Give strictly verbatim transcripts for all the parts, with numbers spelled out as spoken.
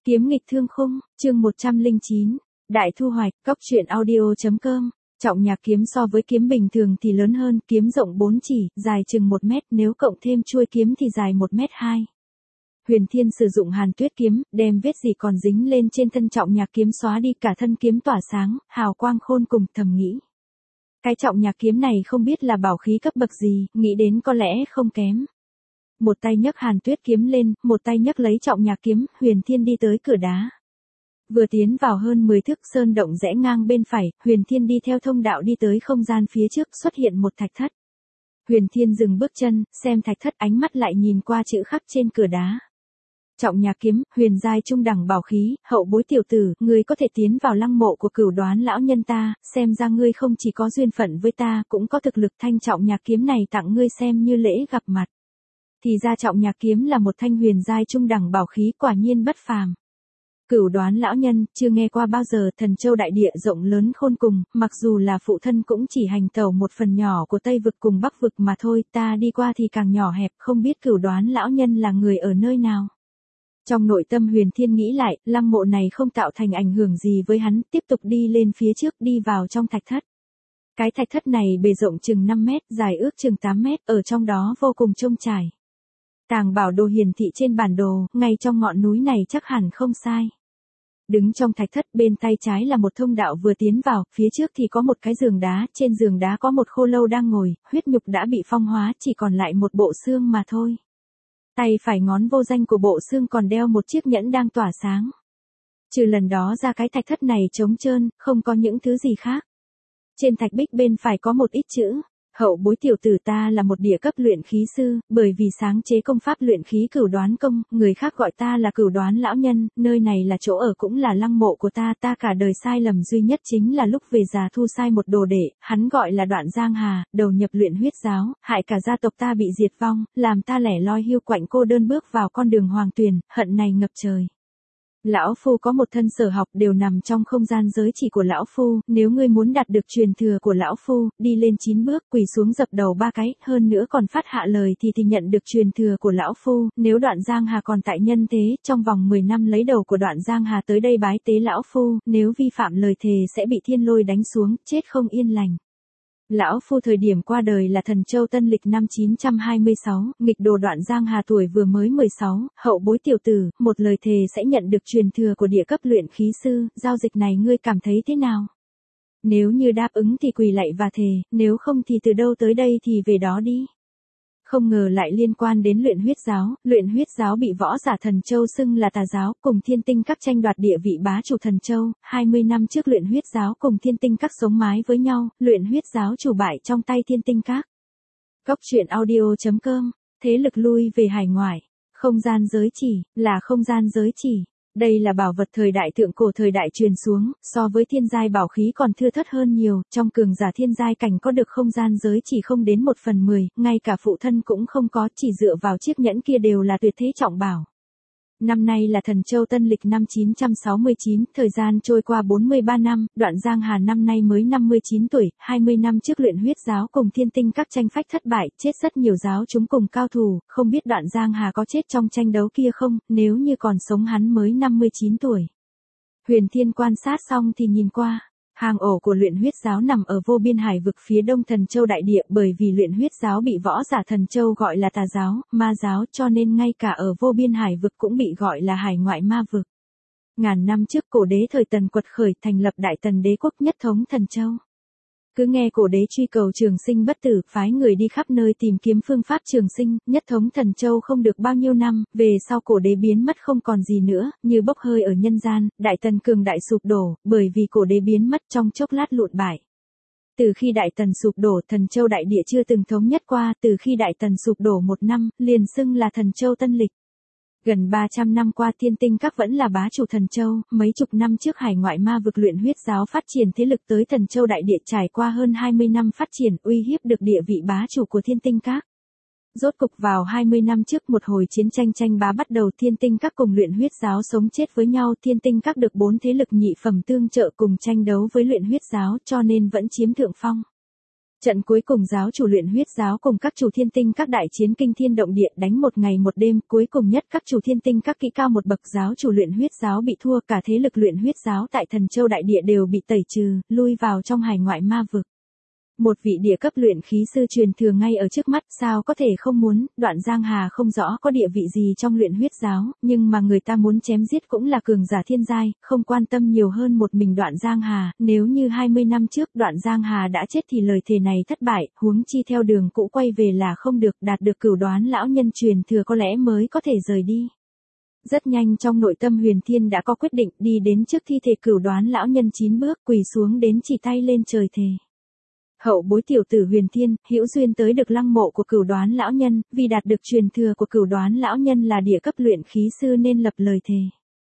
Kiếm nghịch thương khung, chương một trăm lẻ chín, Đại thu hoạch, cóc truyện audio.com. Trọng nhạc kiếm so với kiếm bình thường thì lớn hơn, kiếm rộng bốn chỉ, dài chừng một mét, nếu cộng thêm chuôi kiếm thì dài một mét hai. Huyền Thiên sử dụng Hàn Tuyết kiếm, đem vết gì còn dính lên trên thân trọng nhạc kiếm xóa đi, cả thân kiếm tỏa sáng, hào quang khôn cùng, thầm nghĩ. Cái trọng nhạc kiếm này không biết là bảo khí cấp bậc gì, nghĩ đến có lẽ không kém. Một tay nhấc Hàn Tuyết kiếm lên, một tay nhấc lấy trọng nhạc kiếm, Huyền Thiên đi tới cửa đá. Vừa tiến vào hơn mười thước sơn động rẽ ngang bên phải, Huyền Thiên đi theo thông đạo đi tới không gian phía trước, xuất hiện một thạch thất. Huyền Thiên dừng bước chân, xem thạch thất, ánh mắt lại nhìn qua chữ khắc trên cửa đá. Trọng nhạc kiếm, huyền giai trung đẳng bảo khí, hậu bối tiểu tử, ngươi có thể tiến vào lăng mộ của Cửu Đoán lão nhân ta, xem ra ngươi không chỉ có duyên phận với ta, cũng có thực lực. Thanh trọng nhạc kiếm này tặng ngươi xem như lễ gặp mặt. Thì ra trọng nhạc kiếm là một thanh huyền giai trung đẳng bảo khí, quả nhiên bất phàm. Cửu Đoán lão nhân, chưa nghe qua bao giờ. Thần Châu đại địa rộng lớn khôn cùng, mặc dù là phụ thân cũng chỉ hành tẩu một phần nhỏ của Tây vực cùng Bắc vực mà thôi, ta đi qua thì càng nhỏ hẹp, không biết Cửu Đoán lão nhân là người ở nơi nào. Trong nội tâm Huyền Thiên nghĩ lại, lăng mộ này không tạo thành ảnh hưởng gì với hắn, tiếp tục đi lên phía trước, đi vào trong thạch thất. Cái thạch thất này bề rộng chừng năm mét, dài ước chừng tám mét, ở trong đó vô cùng trông trải. Tàng bảo đồ hiển thị trên bản đồ, ngay trong ngọn núi này chắc hẳn không sai. Đứng trong thạch thất, bên tay trái là một thông đạo vừa tiến vào, phía trước thì có một cái giường đá, trên giường đá có một khô lâu đang ngồi, huyết nhục đã bị phong hóa, chỉ còn lại một bộ xương mà thôi. Tay phải ngón vô danh của bộ xương còn đeo một chiếc nhẫn đang tỏa sáng. Trừ lần đó ra cái thạch thất này trống trơn, không có những thứ gì khác. Trên thạch bích bên phải có một ít chữ. Hậu bối tiểu tử, ta là một địa cấp luyện khí sư, bởi vì sáng chế công pháp luyện khí Cửu Đoán công, người khác gọi ta là Cửu Đoán lão nhân, nơi này là chỗ ở cũng là lăng mộ của ta, ta cả đời sai lầm duy nhất chính là lúc về già thu sai một đồ đệ, hắn gọi là Đoạn Giang Hà, đầu nhập luyện huyết giáo, hại cả gia tộc ta bị diệt vong, làm ta lẻ loi hiu quạnh cô đơn bước vào con đường hoàng tuyền, hận này ngập trời. Lão Phu có một thân sở học đều nằm trong không gian giới chỉ của Lão Phu, nếu ngươi muốn đạt được truyền thừa của Lão Phu, đi lên chín bước, quỳ xuống dập đầu ba cái, hơn nữa còn phát hạ lời thì thì nhận được truyền thừa của Lão Phu, nếu Đoạn Giang Hà còn tại nhân thế, trong vòng mười năm lấy đầu của Đoạn Giang Hà tới đây bái tế Lão Phu, nếu vi phạm lời thề sẽ bị thiên lôi đánh xuống, chết không yên lành. Lão Phu thời điểm qua đời là Thần Châu Tân Lịch năm chín trăm hai mươi sáu, nghịch đồ Đoạn Giang Hà tuổi vừa mới mười sáu, hậu bối tiểu tử, một lời thề sẽ nhận được truyền thừa của địa cấp luyện khí sư, giao dịch này ngươi cảm thấy thế nào? Nếu như đáp ứng thì quỳ lạy và thề, nếu không thì từ đâu tới đây thì về đó đi. Không ngờ lại liên quan đến luyện huyết giáo, luyện huyết giáo bị võ giả Thần Châu xưng là tà giáo, cùng Thiên Tinh Các tranh đoạt địa vị bá chủ Thần Châu, hai mươi năm trước luyện huyết giáo cùng Thiên Tinh Các sống mái với nhau, luyện huyết giáo chủ bại trong tay Thiên Tinh Các. Cóc truyện audio.com, thế lực lui về hải ngoại, không gian giới chỉ, là không gian giới chỉ. Đây là bảo vật thời đại thượng cổ thời đại truyền xuống, so với thiên giai bảo khí còn thưa thớt hơn nhiều, trong cường giả thiên giai cảnh có được không gian giới chỉ không đến một phần mười, ngay cả phụ thân cũng không có, chỉ dựa vào chiếc nhẫn kia đều là tuyệt thế trọng bảo. Năm nay là Thần Châu Tân Lịch năm chín trăm sáu mươi chín, thời gian trôi qua bốn mươi ba năm, Đoạn Giang Hà năm nay mới năm mươi chín tuổi, hai mươi năm trước luyện huyết giáo cùng Thiên Tinh Các tranh phách thất bại, chết rất nhiều giáo chúng cùng cao thủ, không biết Đoạn Giang Hà có chết trong tranh đấu kia không, nếu như còn sống hắn mới năm mươi chín tuổi. Huyền Thiên quan sát xong thì nhìn qua. Hang ổ của luyện huyết giáo nằm ở vô biên hải vực phía đông Thần Châu đại địa, bởi vì luyện huyết giáo bị võ giả Thần Châu gọi là tà giáo, ma giáo, cho nên ngay cả ở vô biên hải vực cũng bị gọi là hải ngoại ma vực. Ngàn năm trước cổ đế thời Tần quật khởi, thành lập Đại Tần đế quốc, nhất thống Thần Châu. Cứ nghe cổ đế truy cầu trường sinh bất tử, phái người đi khắp nơi tìm kiếm phương pháp trường sinh, nhất thống Thần Châu không được bao nhiêu năm, về sau cổ đế biến mất không còn gì nữa, như bốc hơi ở nhân gian, Đại Tần cường đại sụp đổ, bởi vì cổ đế biến mất trong chốc lát lụn bại. Từ khi Đại Tần sụp đổ, Thần Châu đại địa chưa từng thống nhất qua, từ khi Đại Tần sụp đổ một năm, liền xưng là Thần Châu Tân Lịch. Gần ba trăm năm qua Thiên Tinh Các vẫn là bá chủ Thần Châu, mấy chục năm trước hải ngoại ma vực luyện huyết giáo phát triển thế lực tới Thần Châu đại địa, trải qua hơn hai mươi năm phát triển, uy hiếp được địa vị bá chủ của Thiên Tinh Các. Rốt cục vào hai mươi năm trước một hồi chiến tranh tranh bá bắt đầu, Thiên Tinh Các cùng luyện huyết giáo sống chết với nhau, Thiên Tinh Các được bốn thế lực nhị phẩm tương trợ cùng tranh đấu với luyện huyết giáo, cho nên vẫn chiếm thượng phong. Trận cuối cùng giáo chủ luyện huyết giáo cùng các chủ thiên tinh các đại chiến kinh thiên động địa đánh một ngày một đêm, cuối cùng nhất các chủ thiên tinh các kỹ cao một bậc giáo chủ luyện huyết giáo bị thua, cả thế lực luyện huyết giáo tại Thần Châu đại địa đều bị tẩy trừ, lui vào trong hải ngoại ma vực. Một vị địa cấp luyện khí sư truyền thừa ngay ở trước mắt, sao có thể không muốn, Đoạn Giang Hà không rõ có địa vị gì trong luyện huyết giáo, nhưng mà người ta muốn chém giết cũng là cường giả thiên giai, không quan tâm nhiều hơn một mình Đoạn Giang Hà, nếu như hai mươi năm trước Đoạn Giang Hà đã chết thì lời thề này thất bại, huống chi theo đường cũ quay về là không được, đạt được cửu đoán lão nhân truyền thừa có lẽ mới có thể rời đi. Rất nhanh trong nội tâm Huyền Thiên đã có quyết định, đi đến trước thi thể cửu đoán lão nhân chín bước, quỳ xuống đến chỉ tay lên trời thề. Hậu bối tiểu tử Huyền Thiên, hữu duyên tới được lăng mộ của cửu đoán lão nhân, vì đạt được truyền thừa của cửu đoán lão nhân là địa cấp luyện khí sư nên lập lời thề.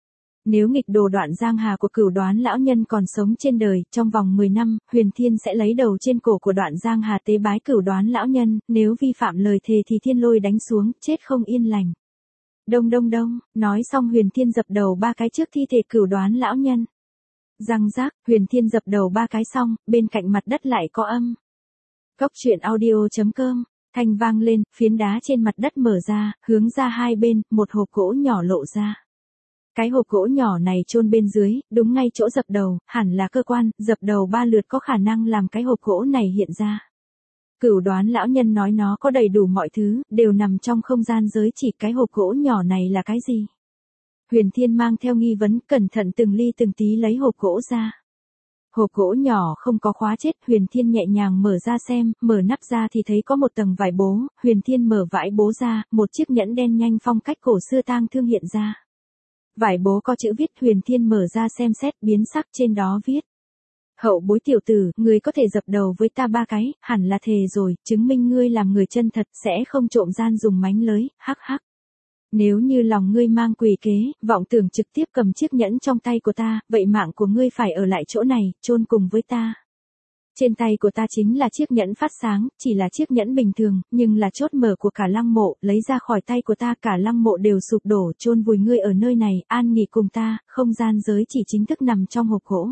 Nếu nghịch đồ Đoạn Giang Hà của cửu đoán lão nhân còn sống trên đời, trong vòng mười năm, Huyền Thiên sẽ lấy đầu trên cổ của Đoạn Giang Hà tế bái cửu đoán lão nhân, nếu vi phạm lời thề thì thiên lôi đánh xuống, chết không yên lành. Đông đông đông, nói xong Huyền Thiên dập đầu ba cái trước thi thể cửu đoán lão nhân. Răng rác, Huyền Thiên dập đầu ba cái xong, bên cạnh mặt đất lại có âm. Cốc truyện audio chấm com, thanh vang lên, phiến đá trên mặt đất mở ra, hướng ra hai bên, một hộp gỗ nhỏ lộ ra. Cái hộp gỗ nhỏ này chôn bên dưới, đúng ngay chỗ dập đầu, hẳn là cơ quan, dập đầu ba lượt có khả năng làm cái hộp gỗ này hiện ra. Cửu đoán lão nhân nói nó có đầy đủ mọi thứ, đều nằm trong không gian giới chỉ, cái hộp gỗ nhỏ này là cái gì? Huyền Thiên mang theo nghi vấn, cẩn thận từng ly từng tí lấy hộp gỗ ra. Hộp gỗ nhỏ không có khóa chết, Huyền Thiên nhẹ nhàng mở ra xem, mở nắp ra thì thấy có một tầng vải bố, Huyền Thiên mở vải bố ra, một chiếc nhẫn đen nhanh phong cách cổ xưa tang thương hiện ra. Vải bố có chữ viết, Huyền Thiên mở ra xem xét, biến sắc, trên đó viết. Hậu bối tiểu tử, ngươi có thể dập đầu với ta ba cái, hẳn là thề rồi, chứng minh ngươi làm người chân thật, sẽ không trộm gian dùng mánh lới, hắc hắc. Nếu như lòng ngươi mang quỷ kế, vọng tưởng trực tiếp cầm chiếc nhẫn trong tay của ta, vậy mạng của ngươi phải ở lại chỗ này, chôn cùng với ta. Trên tay của ta chính là chiếc nhẫn phát sáng, chỉ là chiếc nhẫn bình thường, nhưng là chốt mở của cả lăng mộ, lấy ra khỏi tay của ta cả lăng mộ đều sụp đổ, chôn vùi ngươi ở nơi này, an nghỉ cùng ta, không gian giới chỉ chính thức nằm trong hộp gỗ.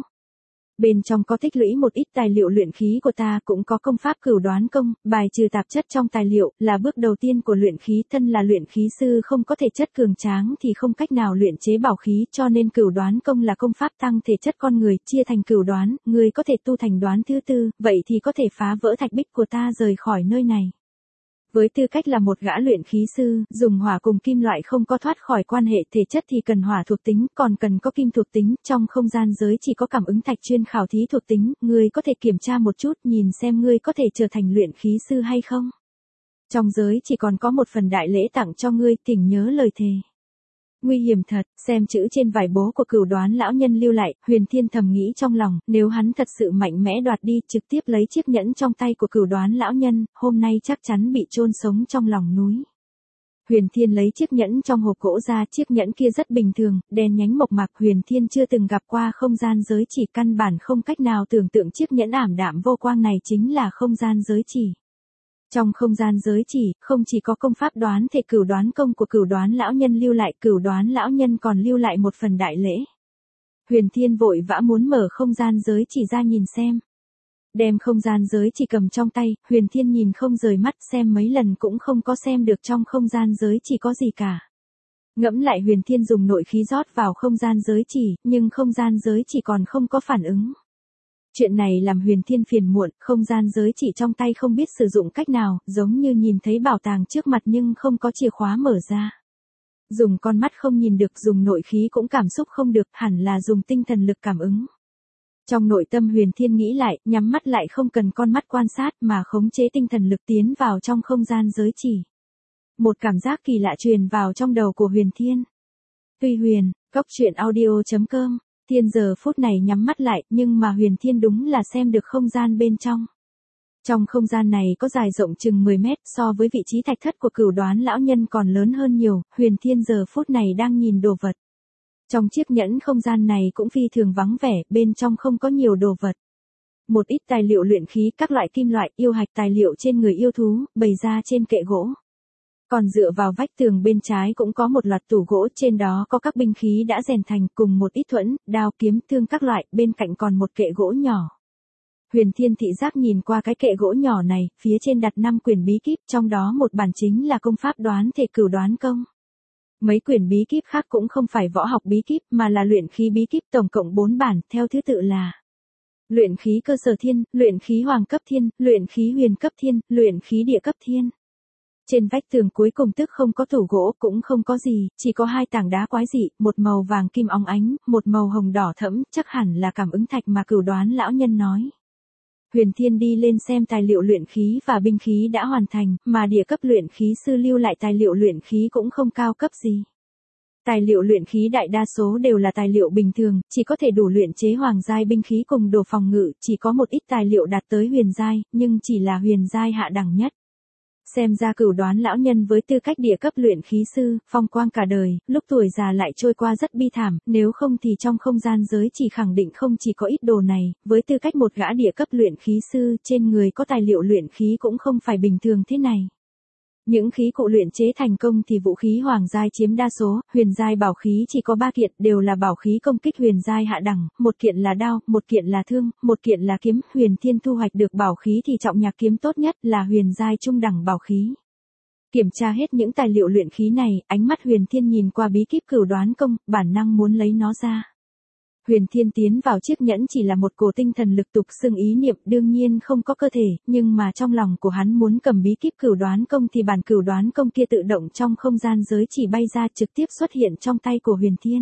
Bên trong có tích lũy một ít tài liệu luyện khí của ta, cũng có công pháp cửu đoán công, bài trừ tạp chất trong tài liệu, là bước đầu tiên của luyện khí, thân là luyện khí sư không có thể chất cường tráng thì không cách nào luyện chế bảo khí, cho nên cửu đoán công là công pháp tăng thể chất con người, chia thành cửu đoán, người có thể tu thành đoán thứ tư, vậy thì có thể phá vỡ thạch bích của ta rời khỏi nơi này. Với tư cách là một gã luyện khí sư, dùng hỏa cùng kim loại không có thoát khỏi quan hệ thể chất thì cần hỏa thuộc tính, còn cần có kim thuộc tính, trong không gian giới chỉ có cảm ứng thạch chuyên khảo thí thuộc tính, ngươi có thể kiểm tra một chút, nhìn xem ngươi có thể trở thành luyện khí sư hay không. Trong giới chỉ còn có một phần đại lễ tặng cho ngươi, thỉnh nhớ lời thề. Nguy hiểm thật, xem chữ trên vải bố của cửu đoán lão nhân lưu lại, Huyền Thiên thầm nghĩ trong lòng, nếu hắn thật sự mạnh mẽ đoạt đi, trực tiếp lấy chiếc nhẫn trong tay của cửu đoán lão nhân, hôm nay chắc chắn bị chôn sống trong lòng núi. Huyền Thiên lấy chiếc nhẫn trong hộp gỗ ra, chiếc nhẫn kia rất bình thường, đen nhánh mộc mạc, Huyền Thiên chưa từng gặp qua không gian giới chỉ, căn bản không cách nào tưởng tượng chiếc nhẫn ảm đạm vô quang này chính là không gian giới chỉ. Trong không gian giới chỉ, không chỉ có công pháp đoán thể cửu đoán công của cửu đoán lão nhân lưu lại, cửu đoán lão nhân còn lưu lại một phần đại lễ. Huyền Thiên vội vã muốn mở không gian giới chỉ ra nhìn xem. Đem không gian giới chỉ cầm trong tay, Huyền Thiên nhìn không rời mắt, xem mấy lần cũng không có xem được trong không gian giới chỉ có gì cả. Ngẫm lại, Huyền Thiên dùng nội khí rót vào không gian giới chỉ, nhưng không gian giới chỉ còn không có phản ứng. Chuyện này làm Huyền Thiên phiền muộn, không gian giới chỉ trong tay không biết sử dụng cách nào, giống như nhìn thấy bảo tàng trước mặt nhưng không có chìa khóa mở ra. Dùng con mắt không nhìn được, dùng nội khí cũng cảm xúc không được, hẳn là dùng tinh thần lực cảm ứng. Trong nội tâm Huyền Thiên nghĩ lại, nhắm mắt lại không cần con mắt quan sát mà khống chế tinh thần lực tiến vào trong không gian giới chỉ. Một cảm giác kỳ lạ truyền vào trong đầu của Huyền Thiên. Tuy Huyền, cốc truyện audio chấm com. Thiên giờ phút này nhắm mắt lại, nhưng mà Huyền Thiên đúng là xem được không gian bên trong. Trong không gian này có dài rộng chừng mười mét, so với vị trí thạch thất của cửu đoán lão nhân còn lớn hơn nhiều, Huyền Thiên giờ phút này đang nhìn đồ vật. Trong chiếc nhẫn không gian này cũng phi thường vắng vẻ, bên trong không có nhiều đồ vật. Một ít tài liệu luyện khí, các loại kim loại, yêu hạch tài liệu trên người yêu thú, bày ra trên kệ gỗ. Còn dựa vào vách tường bên trái cũng có một loạt tủ gỗ, trên đó có các binh khí đã rèn thành cùng một ít thuẫn, đao kiếm thương các loại, bên cạnh còn một kệ gỗ nhỏ. Huyền Thiên thị giác nhìn qua cái kệ gỗ nhỏ này, phía trên đặt năm quyển bí kíp, trong đó một bản chính là công pháp đoán thể cửu đoán công. Mấy quyển bí kíp khác cũng không phải võ học bí kíp mà là luyện khí bí kíp, tổng cộng bốn bản, theo thứ tự là luyện khí cơ sở thiên, luyện khí hoàng cấp thiên, luyện khí huyền cấp thiên, luyện khí địa cấp thiên. Trên vách tường cuối cùng tức không có tủ gỗ, cũng không có gì, chỉ có hai tảng đá quái dị, một màu vàng kim óng ánh, một màu hồng đỏ thẫm, chắc hẳn là cảm ứng thạch mà cửu đoán lão nhân nói. Huyền Thiên đi lên xem tài liệu luyện khí và binh khí đã hoàn thành, mà địa cấp luyện khí sư lưu lại tài liệu luyện khí cũng không cao cấp gì. Tài liệu luyện khí đại đa số đều là tài liệu bình thường, chỉ có thể đủ luyện chế hoàng giai binh khí cùng đồ phòng ngự, chỉ có một ít tài liệu đạt tới huyền giai, nhưng chỉ là huyền giai hạ đẳng nhất. Xem ra cửu đoán lão nhân với tư cách địa cấp luyện khí sư, phong quang cả đời, lúc tuổi già lại trôi qua rất bi thảm, nếu không thì trong không gian giới chỉ khẳng định không chỉ có ít đồ này, với tư cách một gã địa cấp luyện khí sư, trên người có tài liệu luyện khí cũng không phải bình thường thế này. Những khí cụ luyện chế thành công thì vũ khí hoàng giai chiếm đa số, huyền giai bảo khí chỉ có ba kiện, đều là bảo khí công kích huyền giai hạ đẳng, một kiện là đao, một kiện là thương, một kiện là kiếm. Huyền Thiên thu hoạch được bảo khí thì trọng nhạc kiếm tốt nhất là huyền giai trung đẳng bảo khí. Kiểm tra hết những tài liệu luyện khí này, ánh mắt Huyền Thiên nhìn qua bí kíp cửu đoán công, bản năng muốn lấy nó ra. Huyền Thiên tiến vào chiếc nhẫn chỉ là một cổ tinh thần lực tục xưng ý niệm, đương nhiên không có cơ thể, nhưng mà trong lòng của hắn muốn cầm bí kíp cửu đoán công thì bản cửu đoán công kia tự động trong không gian giới chỉ bay ra trực tiếp xuất hiện trong tay của Huyền Thiên.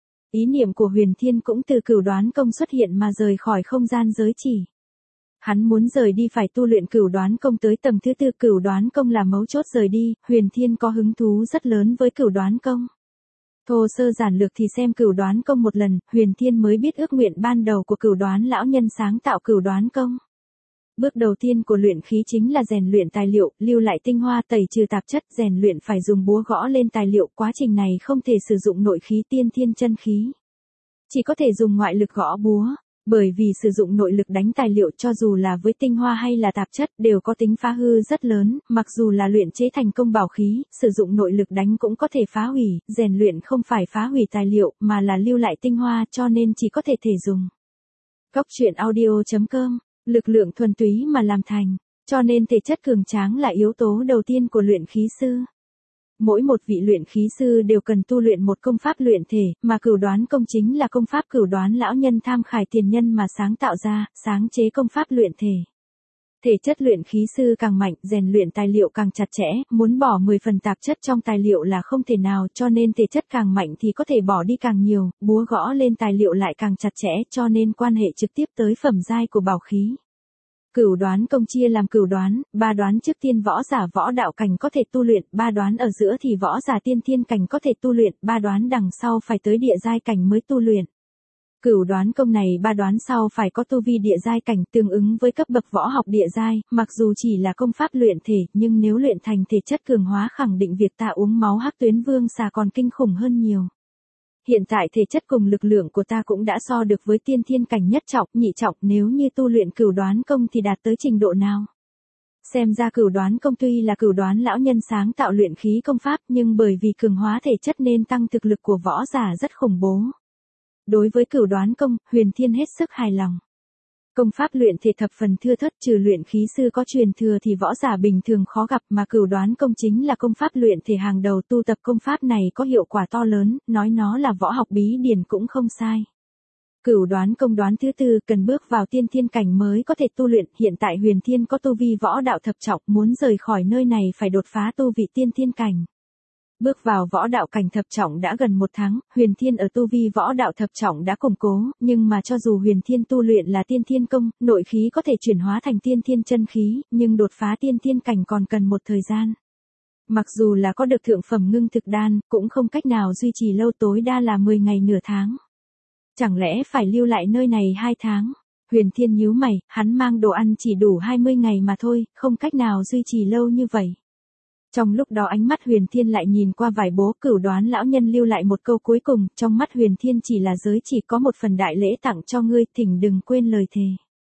Ý niệm của Huyền Thiên cũng từ cửu đoán công xuất hiện mà rời khỏi không gian giới chỉ. Hắn muốn rời đi phải tu luyện cửu đoán công tới tầng thứ tư, cửu đoán công là mấu chốt rời đi, Huyền Thiên có hứng thú rất lớn với cửu đoán công. Thô sơ giản lược thì xem cửu đoán công một lần, Huyền Thiên mới biết ước nguyện ban đầu của cửu đoán lão nhân sáng tạo cửu đoán công. Bước đầu tiên của luyện khí chính là rèn luyện tài liệu, lưu lại tinh hoa, tẩy trừ tạp chất, rèn luyện phải dùng búa gõ lên tài liệu, quá trình này không thể sử dụng nội khí tiên thiên chân khí. Chỉ có thể dùng ngoại lực gõ búa. Bởi vì sử dụng nội lực đánh tài liệu cho dù là với tinh hoa hay là tạp chất đều có tính phá hư rất lớn, mặc dù là luyện chế thành công bảo khí, sử dụng nội lực đánh cũng có thể phá hủy, rèn luyện không phải phá hủy tài liệu mà là lưu lại tinh hoa cho nên chỉ có thể thể dùng. Góc truyện audio chấm com, lực lượng thuần túy mà làm thành, cho nên thể chất cường tráng là yếu tố đầu tiên của luyện khí sư. Mỗi một vị luyện khí sư đều cần tu luyện một công pháp luyện thể, mà cửu đoán công chính là công pháp cửu đoán lão nhân Tham Khải tiền nhân mà sáng tạo ra, sáng chế công pháp luyện thể. Thể chất luyện khí sư càng mạnh, rèn luyện tài liệu càng chặt chẽ, muốn bỏ mười phần tạp chất trong tài liệu là không thể nào, cho nên thể chất càng mạnh thì có thể bỏ đi càng nhiều, búa gõ lên tài liệu lại càng chặt chẽ, cho nên quan hệ trực tiếp tới phẩm giai của bảo khí. Cửu đoán công chia làm cửu đoán, ba đoán trước tiên võ giả võ đạo cảnh có thể tu luyện, ba đoán ở giữa thì võ giả tiên thiên cảnh có thể tu luyện, ba đoán đằng sau phải tới địa giai cảnh mới tu luyện. Cửu đoán công này ba đoán sau phải có tu vi địa giai cảnh tương ứng với cấp bậc võ học địa giai, mặc dù chỉ là công pháp luyện thể, nhưng nếu luyện thành thể chất cường hóa khẳng định việc ta uống máu Hắc Tuyến Vương xà còn kinh khủng hơn nhiều. Hiện tại thể chất cùng lực lượng của ta cũng đã so được với tiên thiên cảnh nhất trọng, nhị trọng, nếu như tu luyện cửu đoán công thì đạt tới trình độ nào. Xem ra cửu đoán công tuy là cửu đoán lão nhân sáng tạo luyện khí công pháp nhưng bởi vì cường hóa thể chất nên tăng thực lực của võ giả rất khủng bố. Đối với cửu đoán công, Huyền Thiên hết sức hài lòng. Công pháp luyện thể thập phần thưa thớt, trừ luyện khí sư có truyền thừa thì võ giả bình thường khó gặp, mà cửu đoán công chính là công pháp luyện thể hàng đầu, tu tập công pháp này có hiệu quả to lớn, nói nó là võ học bí điển cũng không sai. Cửu đoán công đoán thứ tư cần bước vào tiên thiên cảnh mới có thể tu luyện, hiện tại Huyền Thiên có tu vi võ đạo thập trọng, muốn rời khỏi nơi này phải đột phá tu vị tiên thiên cảnh. Bước vào võ đạo cảnh thập trọng đã gần một tháng, Huyền Thiên ở tu vi võ đạo thập trọng đã củng cố, nhưng mà cho dù Huyền Thiên tu luyện là tiên thiên công, nội khí có thể chuyển hóa thành tiên thiên chân khí, nhưng đột phá tiên thiên cảnh còn cần một thời gian. Mặc dù là có được thượng phẩm ngưng thực đan, cũng không cách nào duy trì lâu, tối đa là mười ngày nửa tháng. Chẳng lẽ phải lưu lại nơi này hai tháng? Huyền Thiên nhíu mày, hắn mang đồ ăn chỉ đủ hai mươi ngày mà thôi, không cách nào duy trì lâu như vậy. Trong lúc đó ánh mắt Huyền Thiên lại nhìn qua vài bố, cửu đoán lão nhân lưu lại một câu cuối cùng, trong mắt Huyền Thiên chỉ là giới chỉ có một phần đại lễ tặng cho ngươi, thỉnh đừng quên lời thề.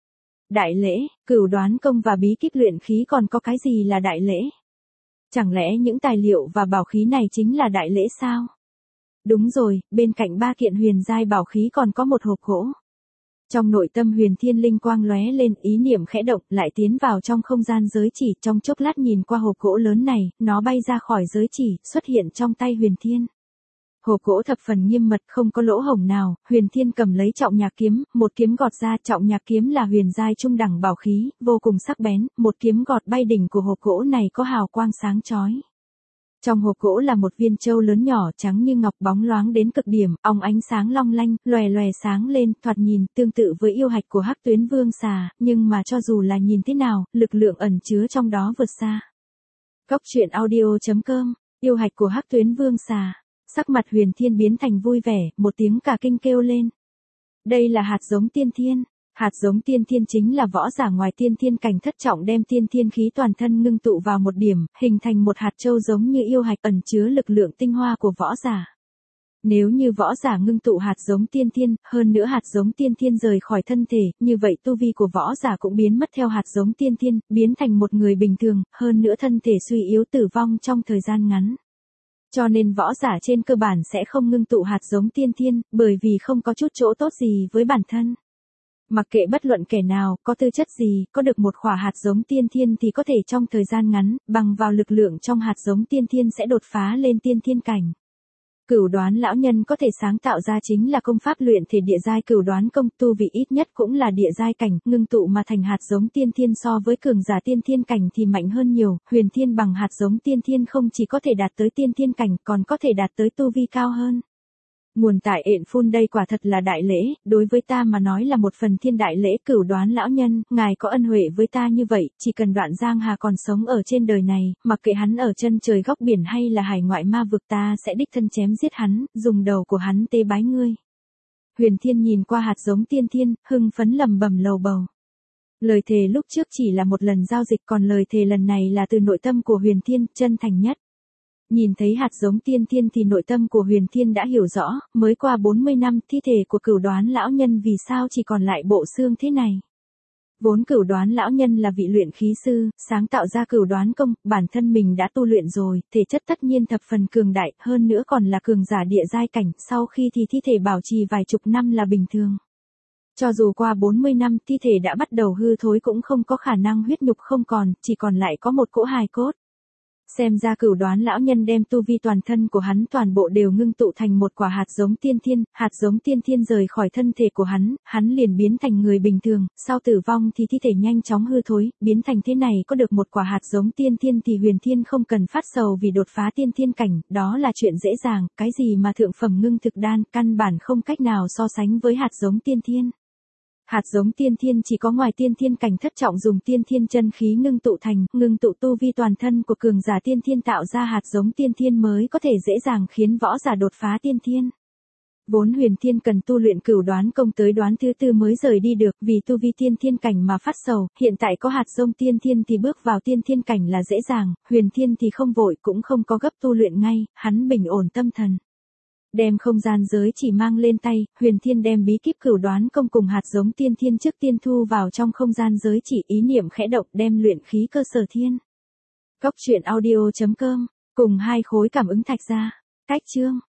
Đại lễ, cửu đoán công và bí kíp luyện khí còn có cái gì là đại lễ? Chẳng lẽ những tài liệu và bảo khí này chính là đại lễ sao? Đúng rồi, bên cạnh ba kiện huyền giai bảo khí còn có một hộp gỗ. Trong nội tâm Huyền Thiên linh quang lóe lên, ý niệm khẽ động, lại tiến vào trong không gian giới chỉ, trong chốc lát nhìn qua hộp gỗ lớn này, nó bay ra khỏi giới chỉ, xuất hiện trong tay Huyền Thiên. Hộp gỗ thập phần nghiêm mật, không có lỗ hổng nào, Huyền Thiên cầm lấy trọng nhạc kiếm, một kiếm gọt ra, trọng nhạc kiếm là huyền giai trung đẳng bảo khí, vô cùng sắc bén, một kiếm gọt bay đỉnh của hộp gỗ này có hào quang sáng chói. Trong hộp gỗ là một viên châu lớn nhỏ trắng như ngọc, bóng loáng đến cực điểm, óng ánh sáng long lanh, lòe lòe sáng lên, thoạt nhìn tương tự với yêu hạch của Hắc Tuyến Vương xà, nhưng mà cho dù là nhìn thế nào, lực lượng ẩn chứa trong đó vượt xa. Cốc truyện audio chấm com, yêu hạch của Hắc Tuyến Vương xà. Sắc mặt Huyền Thiên biến thành vui vẻ, một tiếng cả kinh kêu lên. Đây là hạt giống tiên thiên. Hạt giống tiên thiên chính là võ giả ngoài tiên thiên cảnh thất trọng đem tiên thiên khí toàn thân ngưng tụ vào một điểm, hình thành một hạt châu giống như yêu hạch, ẩn chứa lực lượng tinh hoa của võ giả. Nếu như võ giả ngưng tụ hạt giống tiên thiên, hơn nữa hạt giống tiên thiên rời khỏi thân thể, như vậy tu vi của võ giả cũng biến mất theo hạt giống tiên thiên, biến thành một người bình thường, hơn nữa thân thể suy yếu tử vong trong thời gian ngắn. Cho nên võ giả trên cơ bản sẽ không ngưng tụ hạt giống tiên thiên, bởi vì không có chút chỗ tốt gì với bản thân. Mặc kệ bất luận kẻ nào, có tư chất gì, có được một khỏa hạt giống tiên thiên thì có thể trong thời gian ngắn, bằng vào lực lượng trong hạt giống tiên thiên sẽ đột phá lên tiên thiên cảnh. Cửu Đoán lão nhân có thể sáng tạo ra chính là công pháp luyện thể địa giai Cửu Đoán công, tu vị ít nhất cũng là địa giai cảnh, ngưng tụ mà thành hạt giống tiên thiên so với cường giả tiên thiên cảnh thì mạnh hơn nhiều, Huyền Thiên bằng hạt giống tiên thiên không chỉ có thể đạt tới tiên thiên cảnh, còn có thể đạt tới tu vi cao hơn. Nguồn tại ện phun đây quả thật là đại lễ, đối với ta mà nói là một phần thiên đại lễ. Cửu Đoán lão nhân, ngài có ân huệ với ta như vậy, chỉ cần Đoạn Giang Hà còn sống ở trên đời này, mặc kệ hắn ở chân trời góc biển hay là hải ngoại ma vực, ta sẽ đích thân chém giết hắn, dùng đầu của hắn tế bái ngươi. Huyền Thiên nhìn qua hạt giống tiên thiên, hưng phấn lầm bầm lầu bầu. Lời thề lúc trước chỉ là một lần giao dịch, còn lời thề lần này là từ nội tâm của Huyền Thiên, chân thành nhất. Nhìn thấy hạt giống tiên thiên thì nội tâm của Huyền Thiên đã hiểu rõ, mới qua bốn mươi năm, thi thể của Cửu Đoán lão nhân vì sao chỉ còn lại bộ xương thế này. Vốn Cửu Đoán lão nhân là vị luyện khí sư, sáng tạo ra Cửu Đoán công, bản thân mình đã tu luyện rồi, thể chất tất nhiên thập phần cường đại, hơn nữa còn là cường giả địa giai cảnh, sau khi thì thi thể bảo trì vài chục năm là bình thường. Cho dù qua bốn mươi năm, thi thể đã bắt đầu hư thối cũng không có khả năng huyết nhục không còn, chỉ còn lại có một cỗ hài cốt. Xem ra Cửu Đoán lão nhân đem tu vi toàn thân của hắn toàn bộ đều ngưng tụ thành một quả hạt giống tiên thiên, hạt giống tiên thiên rời khỏi thân thể của hắn, hắn liền biến thành người bình thường, sau tử vong thì thi thể nhanh chóng hư thối, biến thành thế này có được một quả hạt giống tiên thiên thì Huyền Thiên không cần phát sầu vì đột phá tiên thiên cảnh, đó là chuyện dễ dàng, cái gì mà thượng phẩm ngưng thực đan, căn bản không cách nào so sánh với hạt giống tiên thiên. Hạt giống tiên thiên chỉ có ngoài tiên thiên cảnh thất trọng dùng tiên thiên chân khí ngưng tụ thành, ngưng tụ tu vi toàn thân của cường giả tiên thiên tạo ra hạt giống tiên thiên mới có thể dễ dàng khiến võ giả đột phá tiên thiên. Vốn Huyền Thiên cần tu luyện Cửu Đoán công tới đoán thứ tư mới rời đi được, vì tu vi tiên thiên cảnh mà phát sầu, hiện tại có hạt giống tiên thiên thì bước vào tiên thiên cảnh là dễ dàng, Huyền Thiên thì không vội cũng không có gấp tu luyện ngay, hắn bình ổn tâm thần. Đem không gian giới chỉ mang lên tay, Huyền Thiên đem bí kíp Cửu Đoán công cùng hạt giống tiên thiên trước tiên thu vào trong không gian giới chỉ, ý niệm khẽ động đem luyện khí cơ sở thiên. Cốc truyện audio chấm com, cùng hai khối cảm ứng thạch ra. Cách chương.